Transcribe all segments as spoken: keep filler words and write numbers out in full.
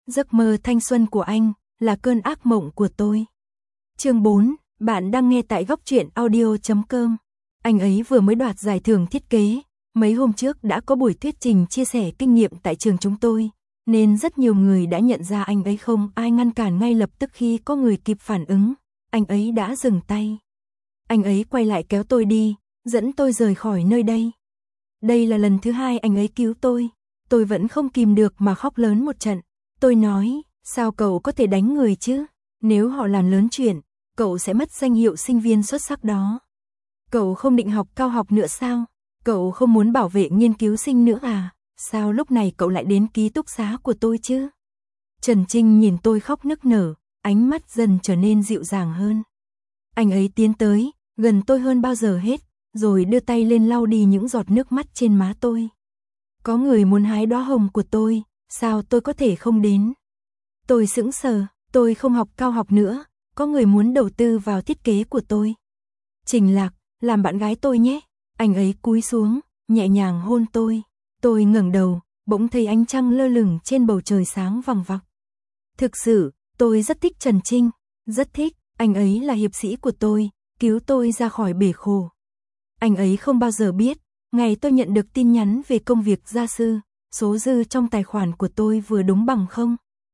Giấc mơ thanh xuân của anh là cơn ác mộng của tôi. Chương bốn, bạn đang nghe tại góc truyện audio chấm com. Anh ấy vừa mới đoạt giải thưởng thiết kế, mấy hôm trước đã có buổi thuyết trình chia sẻ kinh nghiệm tại trường chúng tôi, nên rất nhiều người đã nhận ra anh ấy, không ai ngăn cản, ngay lập tức khi có người kịp phản ứng, anh ấy đã dừng tay. Anh ấy quay lại kéo tôi đi, dẫn tôi rời khỏi nơi đây. Đây là lần thứ hai anh ấy cứu tôi, tôi vẫn không kìm được mà khóc lớn một trận. Tôi nói, sao cậu có thể đánh người chứ? Nếu họ làm lớn chuyện, cậu sẽ mất danh hiệu sinh viên xuất sắc đó. Cậu không định học cao học nữa sao? Cậu không muốn bảo vệ nghiên cứu sinh nữa à? Sao lúc này cậu lại đến ký túc xá của tôi chứ? Trần Trinh nhìn tôi khóc nức nở, ánh mắt dần trở nên dịu dàng hơn. Anh ấy tiến tới, gần tôi hơn bao giờ hết, rồi đưa tay lên lau đi những giọt nước mắt trên má tôi. Có người muốn hái đóa hồng của tôi, sao tôi có thể không đến? Tôi sững sờ, tôi không học cao học nữa, có người muốn đầu tư vào thiết kế của tôi. Trình Lạc, làm bạn gái tôi nhé. Anh ấy cúi xuống, nhẹ nhàng hôn tôi. Tôi ngẩng đầu, bỗng thấy ánh trăng lơ lửng trên bầu trời sáng vằng vặc. Thực sự, tôi rất thích Trần Trinh, rất thích, anh ấy là hiệp sĩ của tôi, cứu tôi ra khỏi bể khổ. Anh ấy không bao giờ biết, ngày tôi nhận được tin nhắn về công việc gia sư, số dư trong tài khoản của tôi vừa đúng bằng không.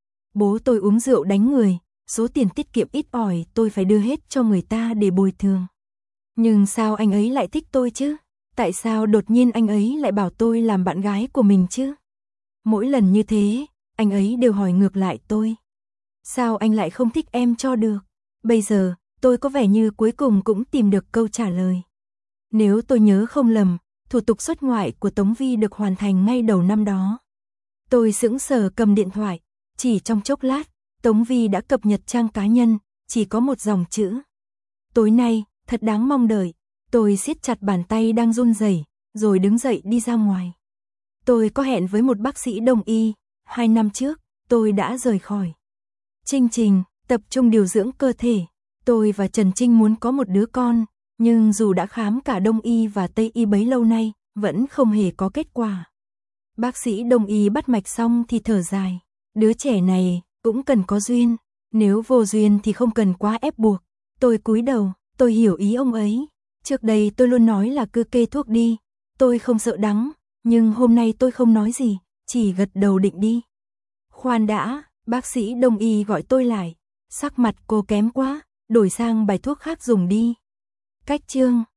Bố tôi uống rượu đánh người, số tiền tiết kiệm ít ỏi tôi phải đưa hết cho người ta để bồi thường. Nhưng sao anh ấy lại thích tôi chứ? Tại sao đột nhiên anh ấy lại bảo tôi làm bạn gái của mình chứ? Mỗi lần như thế, anh ấy đều hỏi ngược lại tôi. Sao anh lại không thích em cho được? Bây giờ, tôi có vẻ như cuối cùng cũng tìm được câu trả lời. Nếu tôi nhớ không lầm, thủ tục xuất ngoại của Tống Vi được hoàn thành ngay đầu năm đó. Tôi sững sờ cầm điện thoại, chỉ trong chốc lát, Tống Vi đã cập nhật trang cá nhân, chỉ có một dòng chữ. Tối nay, thật đáng mong đợi. Tôi siết chặt bàn tay đang run rẩy, rồi đứng dậy đi ra ngoài. Tôi có hẹn với một bác sĩ đông y, hai năm trước, tôi đã rời khỏi chương trình tập trung điều dưỡng cơ thể. Tôi và Trần Trinh muốn có một đứa con, nhưng dù đã khám cả đông y và tây y bấy lâu nay, vẫn không hề có kết quả. Bác sĩ đông y bắt mạch xong thì thở dài. Đứa trẻ này cũng cần có duyên, nếu vô duyên thì không cần quá ép buộc. Tôi cúi đầu, tôi hiểu ý ông ấy. Trước đây tôi luôn nói là cứ kê thuốc đi, tôi không sợ đắng, nhưng hôm nay tôi không nói gì, chỉ gật đầu định đi. Khoan đã, bác sĩ đông y gọi tôi lại. Sắc mặt cô kém quá, đổi sang bài thuốc khác dùng đi. Cách chương